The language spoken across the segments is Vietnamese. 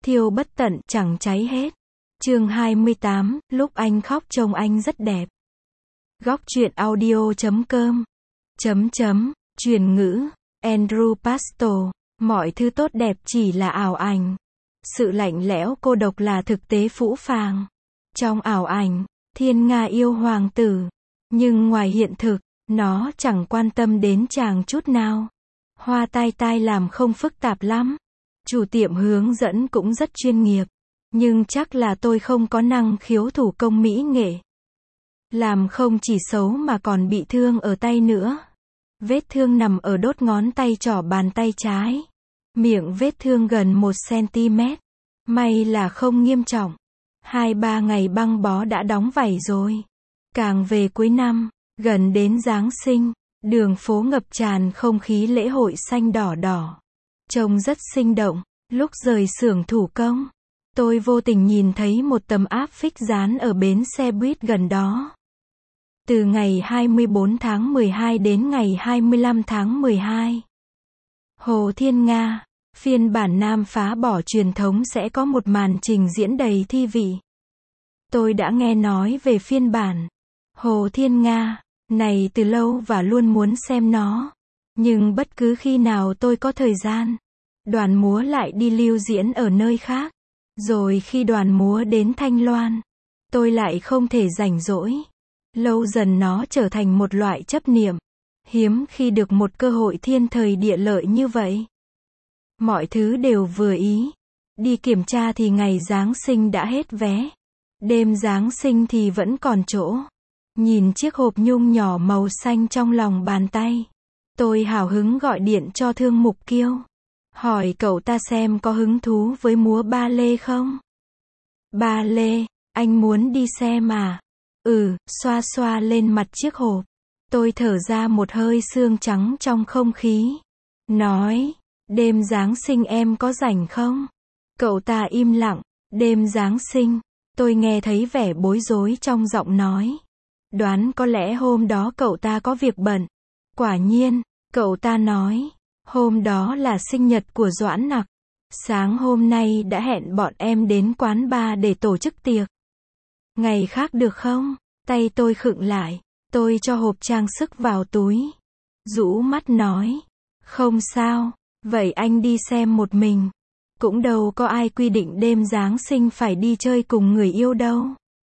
thiêu bất tận chẳng cháy hết. Chương 28, lúc anh khóc trông anh rất đẹp. Góc truyện audio.com Truyền ngữ, Andrew Pastor, mọi thứ tốt đẹp chỉ là ảo ảnh. Sự lạnh lẽo cô độc là thực tế phũ phàng. Trong ảo ảnh, Thiên Nga yêu hoàng tử. Nhưng ngoài hiện thực, nó chẳng quan tâm đến chàng chút nào. Hoa tai tai làm không phức tạp lắm. Chủ tiệm hướng dẫn cũng rất chuyên nghiệp. Nhưng chắc là tôi không có năng khiếu thủ công mỹ nghệ. Làm không chỉ xấu mà còn bị thương ở tay nữa. Vết thương nằm ở đốt ngón tay trỏ bàn tay trái. Miệng vết thương gần 1 cm. May là không nghiêm trọng. 2-3 ngày băng bó đã đóng vảy rồi. Càng về cuối năm, gần đến Giáng sinh, đường phố ngập tràn không khí lễ hội xanh đỏ đỏ. Trông rất sinh động. Lúc rời xưởng thủ công, tôi vô tình nhìn thấy một tấm áp phích dán ở bến xe buýt gần đó. Từ ngày 24 tháng 12 đến ngày 25 tháng 12. Hồ Thiên Nga, phiên bản nam phá bỏ truyền thống sẽ có một màn trình diễn đầy thi vị. Tôi đã nghe nói về phiên bản Hồ Thiên Nga này từ lâu và luôn muốn xem nó. Nhưng bất cứ khi nào tôi có thời gian, đoàn múa lại đi lưu diễn ở nơi khác. Rồi khi đoàn múa đến Thanh Loan, tôi lại không thể rảnh rỗi. Lâu dần nó trở thành một loại chấp niệm. Hiếm khi được một cơ hội thiên thời địa lợi như vậy. Mọi thứ đều vừa ý. Đi kiểm tra thì ngày Giáng sinh đã hết vé. Đêm Giáng sinh thì vẫn còn chỗ. Nhìn chiếc hộp nhung nhỏ màu xanh trong lòng bàn tay, tôi hào hứng gọi điện cho Thương Mục Kiêu. Hỏi cậu ta xem có hứng thú với múa ba lê không? Ba lê, anh muốn đi xem à? Xoa xoa lên mặt chiếc hộp. Tôi thở ra một hơi sương trắng trong không khí. Nói, đêm Giáng sinh em có rảnh không? Cậu ta im lặng. Đêm Giáng sinh, tôi nghe thấy vẻ bối rối trong giọng nói. Đoán có lẽ hôm đó cậu ta có việc bận. Quả nhiên, cậu ta nói, hôm đó là sinh nhật của Doãn Nặc. Sáng hôm nay đã hẹn bọn em đến quán bar để tổ chức tiệc. Ngày khác được không? Tay tôi khựng lại. Tôi cho hộp trang sức vào túi. Rũ mắt nói, không sao, vậy anh đi xem một mình. Cũng đâu có ai quy định đêm Giáng sinh phải đi chơi cùng người yêu đâu.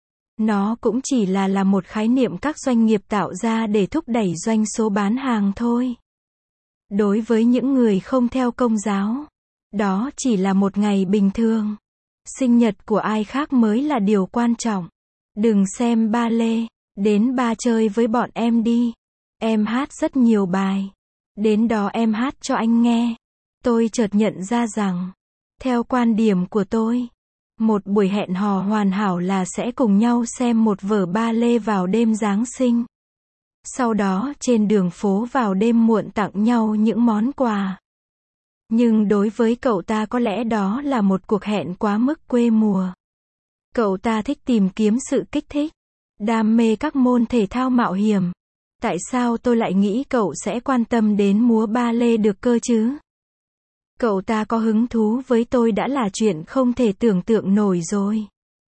Nó cũng chỉ là một khái niệm các doanh nghiệp tạo ra để thúc đẩy doanh số bán hàng thôi. Đối với những người không theo Công giáo, đó chỉ là một ngày bình thường. Sinh nhật của ai khác mới là điều quan trọng. Đừng xem ba lê, đến ba chơi với bọn em đi. Em hát rất nhiều bài. Đến đó em hát cho anh nghe. Tôi chợt nhận ra rằng, theo quan điểm của tôi, một buổi hẹn hò hoàn hảo là sẽ cùng nhau xem một vở ba lê vào đêm Giáng sinh. Sau đó trên đường phố vào đêm muộn tặng nhau những món quà. Nhưng đối với cậu ta có lẽ đó là một cuộc hẹn quá mức quê mùa. Cậu ta thích tìm kiếm sự kích thích, đam mê các môn thể thao mạo hiểm. Tại sao tôi lại nghĩ cậu sẽ quan tâm đến múa ba lê được cơ chứ? Cậu ta có hứng thú với tôi đã là chuyện không thể tưởng tượng nổi rồi.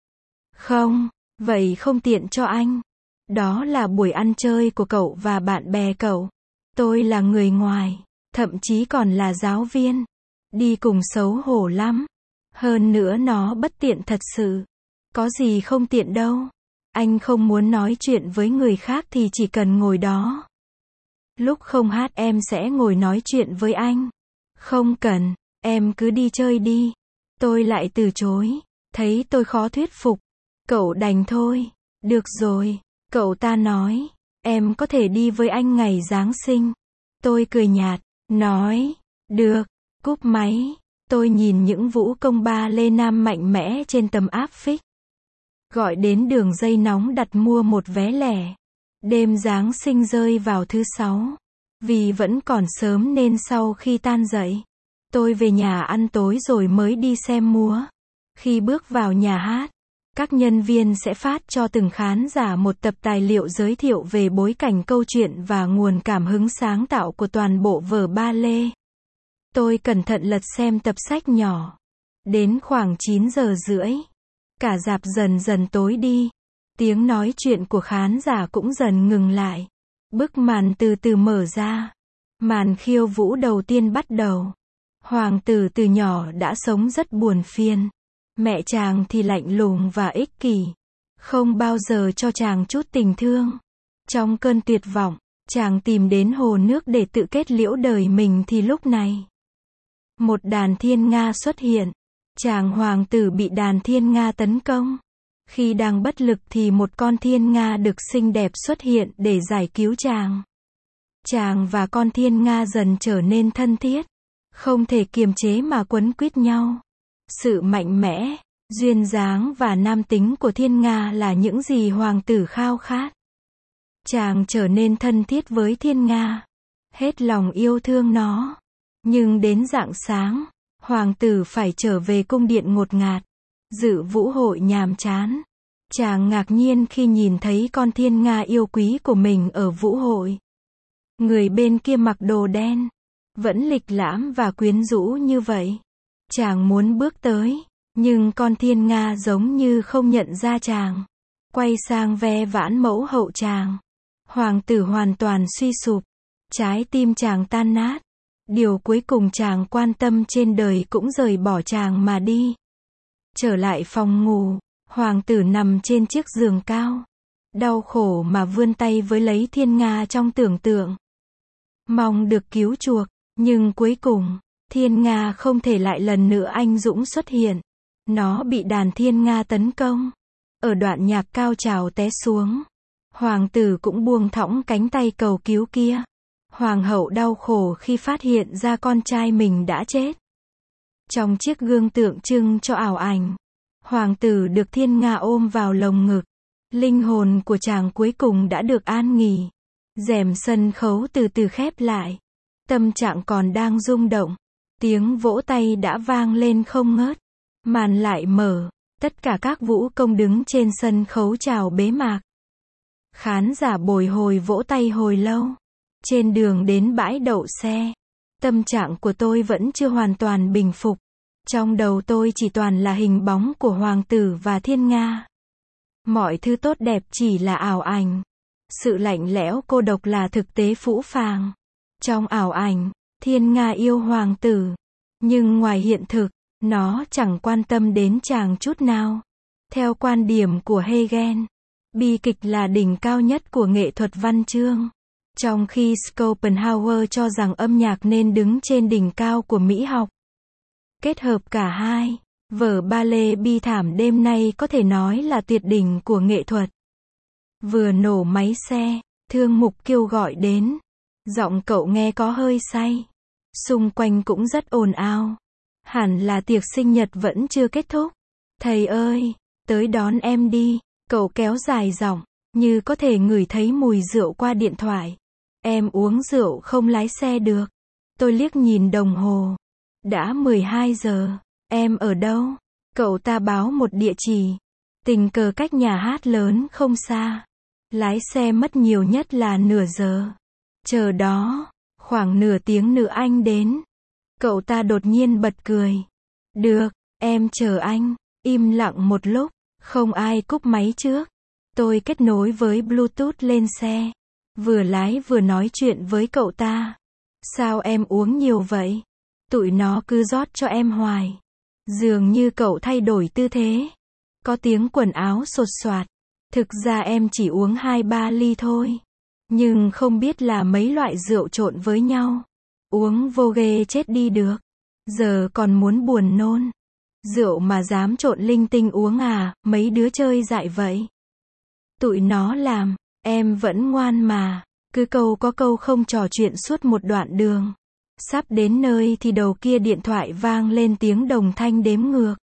Không, vậy không tiện cho anh. Đó là buổi ăn chơi của cậu và bạn bè cậu. Tôi là người ngoài, thậm chí còn là giáo viên. Đi cùng xấu hổ lắm. Hơn nữa nó bất tiện thật sự. Có gì không tiện đâu. Anh không muốn nói chuyện với người khác thì chỉ cần ngồi đó. Lúc không hát em sẽ ngồi nói chuyện với anh. Không cần, em cứ đi chơi đi. Tôi lại từ chối. Thấy tôi khó thuyết phục. Cậu đành thôi. Được rồi, cậu ta nói. Em có thể đi với anh ngày Giáng sinh. Tôi cười nhạt, nói. Được, cúp máy. Tôi nhìn những vũ công ba lê nam mạnh mẽ trên tấm áp phích. Gọi đến đường dây nóng đặt mua một vé lẻ. Đêm Giáng sinh rơi vào thứ 6. Vì vẫn còn sớm nên sau khi tan dậy, tôi về nhà ăn tối rồi mới đi xem múa. Khi bước vào nhà hát, các nhân viên sẽ phát cho từng khán giả một tập tài liệu giới thiệu về bối cảnh câu chuyện và nguồn cảm hứng sáng tạo của toàn bộ vở ba lê. Tôi cẩn thận lật xem tập sách nhỏ. Đến khoảng 9 giờ rưỡi, cả rạp dần dần tối đi. Tiếng nói chuyện của khán giả cũng dần ngừng lại. Bức màn từ từ mở ra. Màn khiêu vũ đầu tiên bắt đầu. Hoàng tử từ nhỏ đã sống rất buồn phiền. Mẹ chàng thì lạnh lùng và ích kỷ. Không bao giờ cho chàng chút tình thương. Trong cơn tuyệt vọng, chàng tìm đến hồ nước để tự kết liễu đời mình thì lúc này, một đàn thiên nga xuất hiện. Chàng hoàng tử bị đàn thiên nga tấn công. Khi đang bất lực thì một con thiên nga đực xinh đẹp xuất hiện để giải cứu chàng. Chàng và con thiên nga dần trở nên thân thiết, không thể kiềm chế mà quấn quýt nhau. Sự mạnh mẽ, duyên dáng và nam tính của thiên nga là những gì hoàng tử khao khát. Chàng trở nên thân thiết với thiên nga, hết lòng yêu thương nó. Nhưng đến rạng sáng, hoàng tử phải trở về cung điện ngột ngạt, dự vũ hội nhàm chán. Chàng ngạc nhiên khi nhìn thấy con thiên nga yêu quý của mình ở vũ hội. Người bên kia mặc đồ đen, vẫn lịch lãm và quyến rũ như vậy. Chàng muốn bước tới, nhưng con thiên nga giống như không nhận ra chàng. Quay sang ve vãn mẫu hậu chàng. Hoàng tử hoàn toàn suy sụp. Trái tim chàng tan nát. Điều cuối cùng chàng quan tâm trên đời cũng rời bỏ chàng mà đi. Trở lại phòng ngủ, hoàng tử nằm trên chiếc giường cao. Đau khổ mà vươn tay với lấy thiên nga trong tưởng tượng. Mong được cứu chuộc, nhưng cuối cùng, thiên nga không thể lại lần nữa anh dũng xuất hiện. Nó bị đàn thiên nga tấn công. Ở đoạn nhạc cao trào té xuống, hoàng tử cũng buông thõng cánh tay cầu cứu kia. Hoàng hậu đau khổ khi phát hiện ra con trai mình đã chết. Trong chiếc gương tượng trưng cho ảo ảnh, hoàng tử được thiên nga ôm vào lồng ngực. Linh hồn của chàng cuối cùng đã được an nghỉ. Rèm sân khấu từ từ khép lại. Tâm trạng còn đang rung động. Tiếng vỗ tay đã vang lên không ngớt. Màn lại mở. Tất cả các vũ công đứng trên sân khấu chào bế mạc. Khán giả bồi hồi vỗ tay hồi lâu. Trên đường đến bãi đậu xe, tâm trạng của tôi vẫn chưa hoàn toàn bình phục. Trong đầu tôi chỉ toàn là hình bóng của hoàng tử và thiên nga. Mọi thứ tốt đẹp chỉ là ảo ảnh. Sự lạnh lẽo cô độc là thực tế phũ phàng. Trong ảo ảnh, thiên nga yêu hoàng tử. Nhưng ngoài hiện thực, nó chẳng quan tâm đến chàng chút nào. Theo quan điểm của Hegel, bi kịch là đỉnh cao nhất của nghệ thuật văn chương. Trong khi Schopenhauer cho rằng âm nhạc nên đứng trên đỉnh cao của mỹ học. Kết hợp cả hai, vở ballet bi thảm đêm nay có thể nói là tuyệt đỉnh của nghệ thuật. Vừa nổ máy xe, Thương Mục Kiêu gọi đến. Giọng cậu nghe có hơi say. Xung quanh cũng rất ồn ào. Hẳn là tiệc sinh nhật vẫn chưa kết thúc. Thầy ơi, tới đón em đi. Cậu kéo dài giọng, như có thể ngửi thấy mùi rượu qua điện thoại. Em uống rượu không lái xe được. Tôi liếc nhìn đồng hồ. Đã 12 giờ. Em ở đâu? Cậu ta báo một địa chỉ. Tình cờ cách nhà hát lớn không xa. Lái xe mất nhiều nhất là nửa giờ. Chờ đó, khoảng nửa tiếng nữa anh đến. Cậu ta đột nhiên bật cười. Được, em chờ anh. Im lặng một lúc, không ai cúp máy trước. Tôi kết nối với Bluetooth lên xe. Vừa lái vừa nói chuyện với cậu ta. Sao em uống nhiều vậy? Tụi nó cứ rót cho em hoài. Dường như cậu thay đổi tư thế. Có tiếng quần áo xột xoạt. Thực ra em chỉ uống 2-3 ly thôi. Nhưng không biết là mấy loại rượu trộn với nhau. Uống vô ghê chết đi được. Giờ còn muốn buồn nôn. Rượu mà dám trộn linh tinh uống à, mấy đứa chơi dại vậy. Tụi nó làm, em vẫn ngoan mà. Cứ câu có câu không trò chuyện suốt một đoạn đường. Sắp đến nơi thì đầu kia điện thoại vang lên tiếng đồng thanh đếm ngược.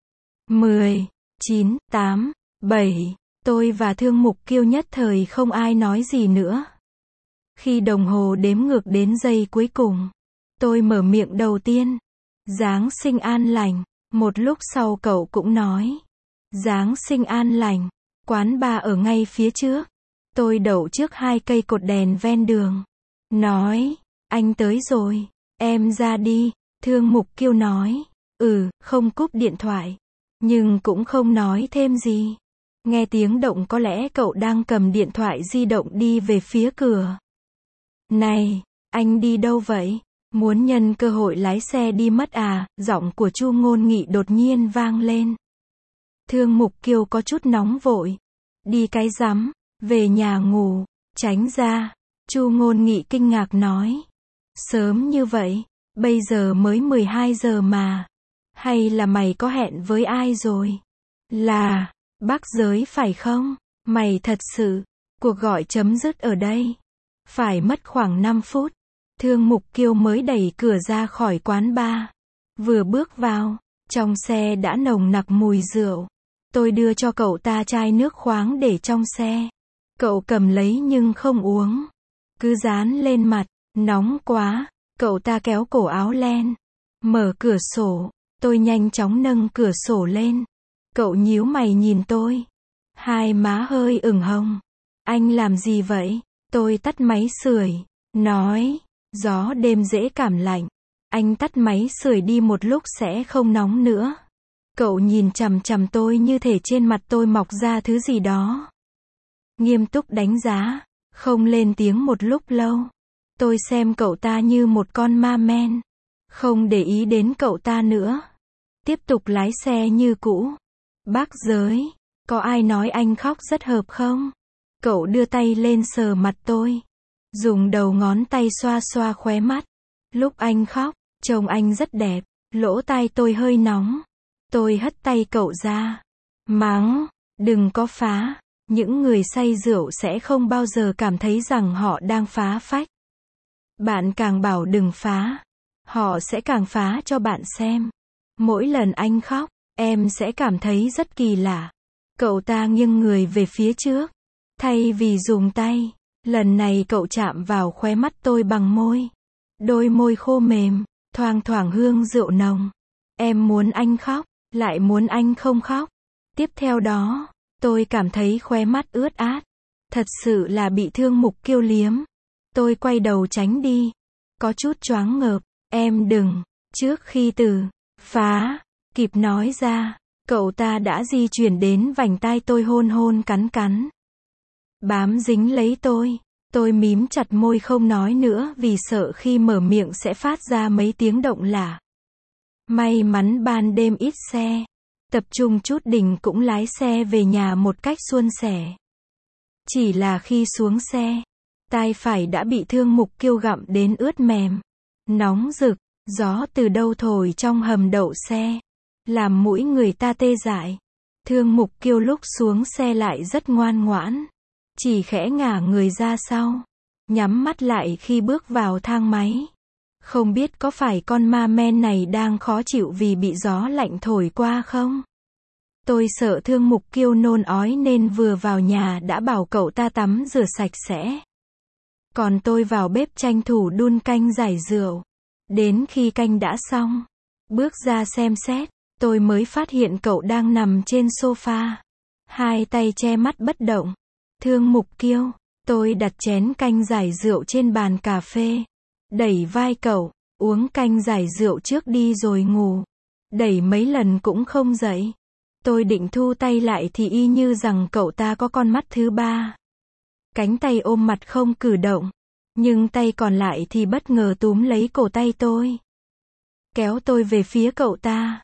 10, 9, 8, 7. Tôi và Thương Mục Kiêu nhất thời không ai nói gì nữa. Khi đồng hồ đếm ngược đến giây cuối cùng, tôi mở miệng đầu tiên. Giáng sinh an lành. Một lúc sau cậu cũng nói. Giáng sinh an lành. Quán bar ở ngay phía trước. Tôi đậu trước 2 cây cột đèn ven đường. Nói, anh tới rồi. Em ra đi. Thương Mục Kiêu nói. Không cúp điện thoại. Nhưng cũng không nói thêm gì. Nghe tiếng động có lẽ cậu đang cầm điện thoại di động đi về phía cửa. Này, anh đi đâu vậy? Muốn nhân cơ hội lái xe đi mất à? Giọng của Chu Ngôn Nghị đột nhiên vang lên. Thương Mục Kiêu có chút nóng vội. Đi cái rắm, về nhà ngủ, tránh ra. Chu Ngôn Nghị kinh ngạc nói. Sớm như vậy, bây giờ mới 12 giờ mà. Hay là mày có hẹn với ai rồi? Là, Bắc Giới phải không? Mày thật sự, cuộc gọi chấm dứt ở đây. Phải mất khoảng 5 phút. Thương Mục Kiêu mới đẩy cửa ra khỏi quán bar. Vừa bước vào, trong xe đã nồng nặc mùi rượu. Tôi đưa cho cậu ta chai nước khoáng để trong xe. Cậu cầm lấy nhưng không uống. Cứ dán lên mặt, nóng quá. Cậu ta kéo cổ áo len. Mở cửa sổ. Tôi nhanh chóng nâng cửa sổ lên. Cậu nhíu mày nhìn tôi. Hai má hơi ửng hồng. Anh làm gì vậy? Tôi tắt máy sưởi. Nói. Gió đêm dễ cảm lạnh. Anh tắt máy sưởi đi một lúc sẽ không nóng nữa. Cậu nhìn chằm chằm tôi như thể trên mặt tôi mọc ra thứ gì đó. Nghiêm túc đánh giá. Không lên tiếng một lúc lâu. Tôi xem cậu ta như một con ma men. Không để ý đến cậu ta nữa. Tiếp tục lái xe như cũ. Bắc Giới, có ai nói anh khóc rất hợp không? Cậu đưa tay lên sờ mặt tôi. Dùng đầu ngón tay xoa xoa khóe mắt. Lúc anh khóc, trông anh rất đẹp. Lỗ tai tôi hơi nóng. Tôi hất tay cậu ra. Mắng, đừng có phá. Những người say rượu sẽ không bao giờ cảm thấy rằng họ đang phá phách. Bạn càng bảo đừng phá, họ sẽ càng phá cho bạn xem. Mỗi lần anh khóc, em sẽ cảm thấy rất kỳ lạ. Cậu ta nghiêng người về phía trước. Thay vì dùng tay, lần này cậu chạm vào khóe mắt tôi bằng môi. Đôi môi khô mềm, thoang thoảng hương rượu nồng. Em muốn anh khóc, lại muốn anh không khóc. Tiếp theo đó, tôi cảm thấy khóe mắt ướt át. Thật sự là bị Thương Mục Kiêu liếm. Tôi quay đầu tránh đi. Có chút choáng ngợp. Em đừng. Trước khi từ phá kịp nói ra, cậu ta đã di chuyển đến vành tai tôi hôn hôn cắn cắn. Bám dính lấy tôi. Tôi mím chặt môi không nói nữa vì sợ khi mở miệng sẽ phát ra mấy tiếng động lạ. May mắn ban đêm ít xe. Tập trung chút đỉnh cũng lái xe về nhà một cách suôn sẻ. Chỉ là khi xuống xe, tai phải đã bị Thương Mục Kiêu gặm đến ướt mềm. Nóng rực, gió từ đâu thổi trong hầm đậu xe. Làm mũi người ta tê dại. Thương Mục Kiêu lúc xuống xe lại rất ngoan ngoãn. Chỉ khẽ ngả người ra sau. Nhắm mắt lại khi bước vào thang máy. Không biết có phải con ma men này đang khó chịu vì bị gió lạnh thổi qua không? Tôi sợ Thương Mục Kiêu nôn ói nên vừa vào nhà đã bảo cậu ta tắm rửa sạch sẽ. Còn tôi vào bếp tranh thủ đun canh giải rượu. Đến khi canh đã xong, bước ra xem xét, tôi mới phát hiện cậu đang nằm trên sofa. Hai tay che mắt bất động. Thương Mục Kiêu, tôi đặt chén canh giải rượu trên bàn cà phê. Đẩy vai cậu, uống canh giải rượu trước đi rồi ngủ. Đẩy mấy lần cũng không dậy. Tôi định thu tay lại thì y như rằng cậu ta có con mắt thứ ba. Cánh tay ôm mặt không cử động. Nhưng tay còn lại thì bất ngờ túm lấy cổ tay tôi. Kéo tôi về phía cậu ta.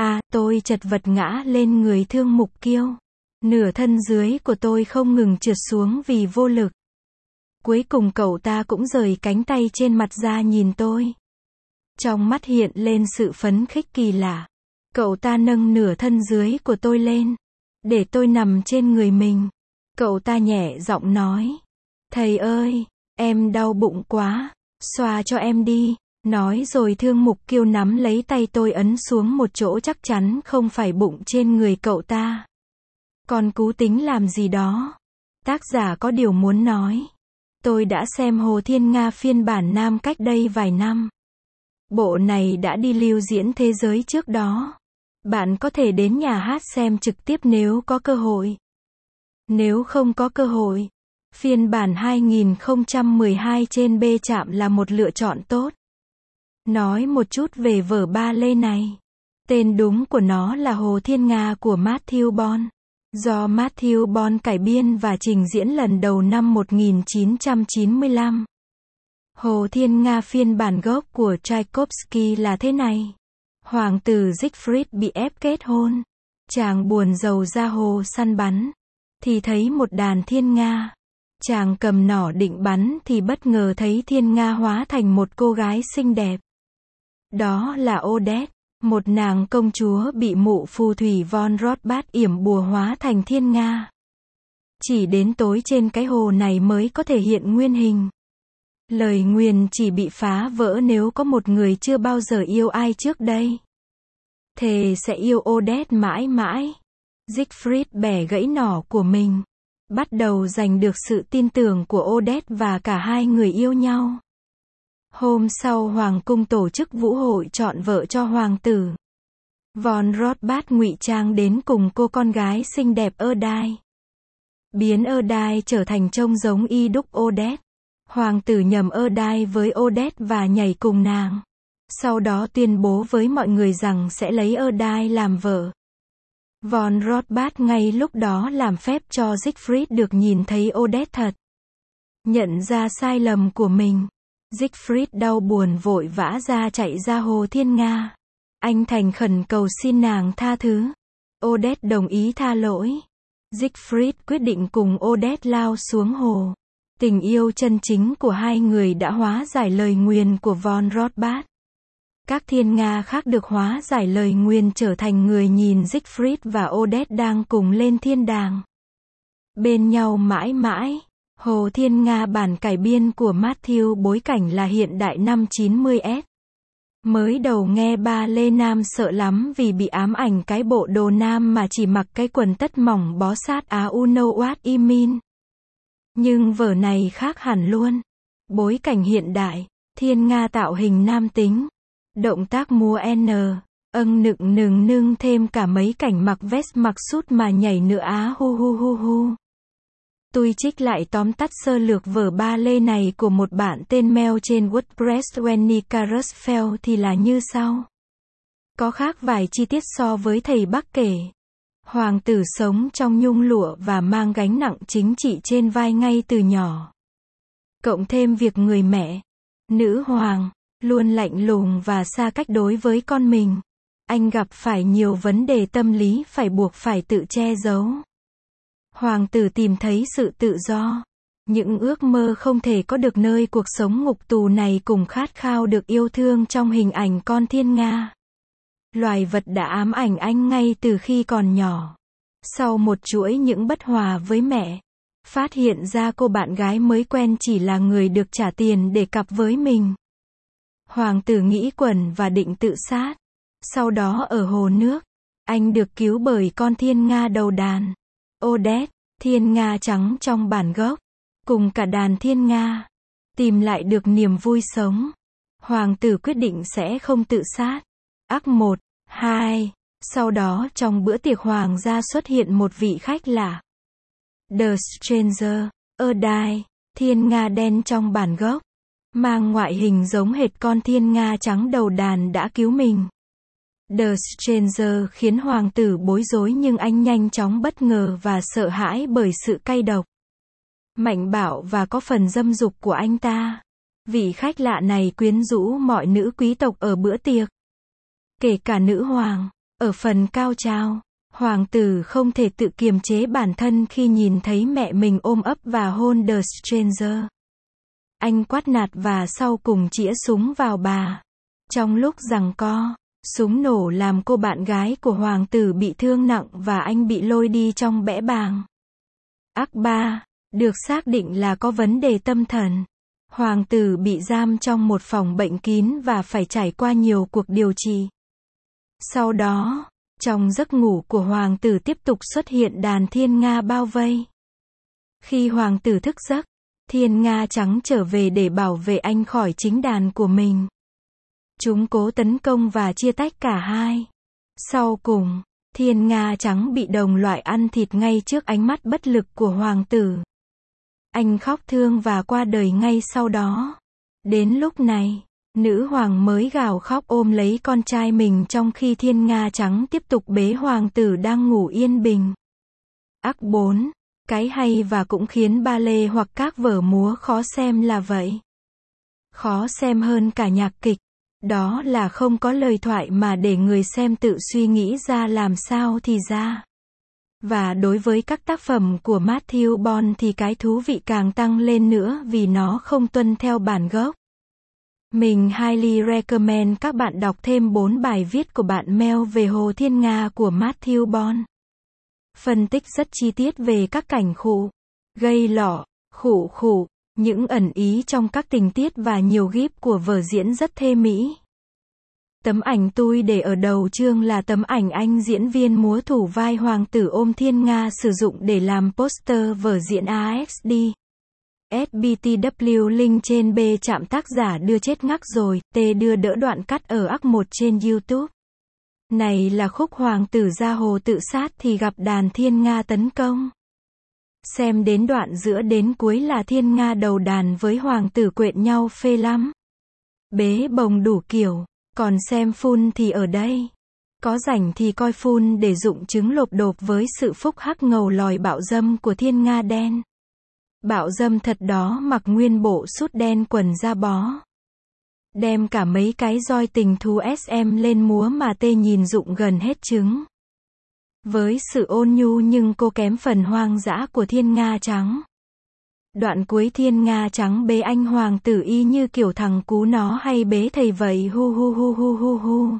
Tôi chật vật ngã lên người Thương Mục Kiêu. Nửa thân dưới của tôi không ngừng trượt xuống vì vô lực. Cuối cùng cậu ta cũng rời cánh tay trên mặt ra nhìn tôi. Trong mắt hiện lên sự phấn khích kỳ lạ. Cậu ta nâng nửa thân dưới của tôi lên. Để tôi nằm trên người mình. Cậu ta nhẹ giọng nói. Thầy ơi, em đau bụng quá. Xoa cho em đi. Nói rồi Thương Mục Kiêu nắm lấy tay tôi ấn xuống một chỗ chắc chắn không phải bụng trên người cậu ta. Còn cú tính làm gì đó. Tác giả có điều muốn nói. Tôi đã xem Hồ Thiên Nga phiên bản Nam cách đây vài năm. Bộ này đã đi lưu diễn thế giới trước đó. Bạn có thể đến nhà hát xem trực tiếp nếu có cơ hội. Nếu không có cơ hội, phiên bản 2012 trên B Trạm là một lựa chọn tốt. Nói một chút về vở ba lê này. Tên đúng của nó là Hồ Thiên Nga của Matthew Bond. Do Matthew Bond cải biên và trình diễn lần đầu năm 1995. Hồ Thiên Nga phiên bản gốc của Tchaikovsky là thế này. Hoàng tử Siegfried bị ép kết hôn. Chàng buồn rầu ra hồ săn bắn. Thì thấy một đàn thiên nga. Chàng cầm nỏ định bắn thì bất ngờ thấy thiên nga hóa thành một cô gái xinh đẹp. Đó là Odette, một nàng công chúa bị mụ phù thủy von Rothbard yểm bùa hóa thành thiên nga. Chỉ đến tối trên cái hồ này mới có thể hiện nguyên hình. Lời nguyền chỉ bị phá vỡ nếu có một người chưa bao giờ yêu ai trước đây. Thề sẽ yêu Odette mãi mãi. Siegfried bẻ gãy nỏ của mình. Bắt đầu giành được sự tin tưởng của Odette và cả hai người yêu nhau. Hôm sau hoàng cung tổ chức vũ hội chọn vợ cho hoàng tử. Von Rothbard ngụy trang đến cùng cô con gái xinh đẹp Erdai. Biến Erdai trở thành trông giống y đúc Odette. Hoàng tử nhầm Erdai với Odette và nhảy cùng nàng. Sau đó tuyên bố với mọi người rằng sẽ lấy Erdai làm vợ. Von Rothbard ngay lúc đó làm phép cho Siegfried được nhìn thấy Odette thật. Nhận ra sai lầm của mình. Siegfried đau buồn vội vã ra chạy ra hồ Thiên Nga. Anh thành khẩn cầu xin nàng tha thứ. Odette đồng ý tha lỗi. Siegfried quyết định cùng Odette lao xuống hồ. Tình yêu chân chính của hai người đã hóa giải lời nguyền của von Rothbard. Các thiên nga khác được hóa giải lời nguyền trở thành người nhìn Siegfried và Odette đang cùng lên thiên đàng. Bên nhau mãi mãi. Hồ Thiên Nga bản cải biên của Matthew bối cảnh là hiện đại năm 90s. Mới đầu nghe ba Lê Nam sợ lắm vì bị ám ảnh cái bộ đồ nam mà chỉ mặc cái quần tất mỏng bó sát áo You Know What I Mean. Nhưng vở này khác hẳn luôn. Bối cảnh hiện đại, thiên nga tạo hình nam tính. Động tác múa nựng nưng thêm cả mấy cảnh mặc vest mặc sút mà nhảy nữa á hu hu hu hu. Tôi trích lại tóm tắt sơ lược vở ba lê này của một bạn tên Mel trên WordPress Wenica Rusfeld thì là như sau. Có khác vài chi tiết so với thầy Bắc kể. Hoàng tử sống trong nhung lụa và mang gánh nặng chính trị trên vai ngay từ nhỏ. Cộng thêm việc người mẹ, nữ hoàng, luôn lạnh lùng và xa cách đối với con mình. Anh gặp phải nhiều vấn đề tâm lý buộc phải tự che giấu. Hoàng tử tìm thấy sự tự do. Những ước mơ không thể có được nơi cuộc sống ngục tù này cùng khát khao được yêu thương trong hình ảnh con thiên nga. Loài vật đã ám ảnh anh ngay từ khi còn nhỏ. Sau một chuỗi những bất hòa với mẹ, phát hiện ra cô bạn gái mới quen chỉ là người được trả tiền để cặp với mình. Hoàng tử nghĩ quẩn và định tự sát. Sau đó ở hồ nước, anh được cứu bởi con thiên nga đầu đàn. Odette, thiên nga trắng trong bản gốc, cùng cả đàn thiên nga, tìm lại được niềm vui sống. Hoàng tử quyết định sẽ không tự sát. Act 1, 2. Sau đó trong bữa tiệc hoàng gia xuất hiện một vị khách lạ. The Stranger, Erdai, thiên nga đen trong bản gốc, mang ngoại hình giống hệt con thiên nga trắng đầu đàn đã cứu mình. The Stranger khiến hoàng tử bối rối nhưng anh nhanh chóng bất ngờ và sợ hãi bởi sự cay độc, mạnh bạo và có phần dâm dục của anh ta. Vị khách lạ này quyến rũ mọi nữ quý tộc ở bữa tiệc, kể cả nữ hoàng. Ở phần cao trào, hoàng tử không thể tự kiềm chế bản thân khi nhìn thấy mẹ mình ôm ấp và hôn The Stranger. Anh quát nạt và sau cùng chĩa súng vào bà. Trong lúc giằng co, súng nổ làm cô bạn gái của hoàng tử bị thương nặng và anh bị lôi đi trong bẽ bàng. Act 3, được xác định là có vấn đề tâm thần. Hoàng tử bị giam trong một phòng bệnh kín và phải trải qua nhiều cuộc điều trị. Sau đó, trong giấc ngủ của hoàng tử tiếp tục xuất hiện đàn thiên nga bao vây. Khi hoàng tử thức giấc, thiên nga trắng trở về để bảo vệ anh khỏi chính đàn của mình. Chúng cố tấn công và chia tách cả hai. Sau cùng, thiên nga trắng bị đồng loại ăn thịt ngay trước ánh mắt bất lực của hoàng tử. Anh khóc thương và qua đời ngay sau đó. Đến lúc này, Nữ hoàng mới gào khóc ôm lấy con trai mình trong khi Thiên Nga trắng tiếp tục bế hoàng tử đang ngủ yên bình. Ác 4. Cái hay và cũng khiến ballet hoặc các vở múa khó xem là vậy. Khó xem hơn cả nhạc kịch. Đó là không có lời thoại mà để người xem tự suy nghĩ ra làm sao thì ra. Và đối với các tác phẩm của Matthew Bond thì cái thú vị càng tăng lên nữa vì nó không tuân theo bản gốc. Mình highly recommend các bạn đọc thêm 4 bài viết của bạn Mel về Hồ Thiên Nga của Matthew Bond. Phân tích rất chi tiết về các cảnh khụ, gây lọ, khụ, những ẩn ý trong các tình tiết và nhiều gif của vở diễn rất thê mỹ. Tấm ảnh tôi để ở đầu chương là tấm ảnh anh diễn viên múa thủ vai hoàng tử ôm Thiên Nga sử dụng để làm poster vở diễn AXD. SBTW link trên B chạm tác giả đưa chết ngắc rồi, T đưa đỡ đoạn cắt ở Act 1 trên YouTube. Này là khúc hoàng tử ra hồ tự sát thì gặp đàn Thiên Nga tấn công. Xem đến đoạn giữa đến cuối là Thiên Nga đầu đàn với hoàng tử quện nhau phê lắm. Bế bồng đủ kiểu, còn xem full thì ở đây. Có rảnh thì coi full để dụng chứng lộp độp với sự phúc hắc ngầu lòi bạo dâm của Thiên Nga đen. Bạo dâm thật đó, mặc nguyên bộ sút đen quần da bó. Đem cả mấy cái roi tình thú SM lên múa mà tê nhìn dụng gần hết trứng. Với sự ôn nhu nhưng cô kém phần hoang dã của Thiên Nga trắng. Đoạn cuối Thiên Nga trắng bế anh hoàng tử y như kiểu thằng cú nó hay bế thầy vậy hu hu hu hu hu hu.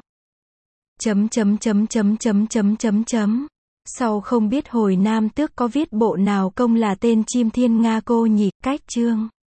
Sau không biết hồi Nam Tước có viết bộ nào công là tên chim Thiên Nga cô nhỉ, cách chương.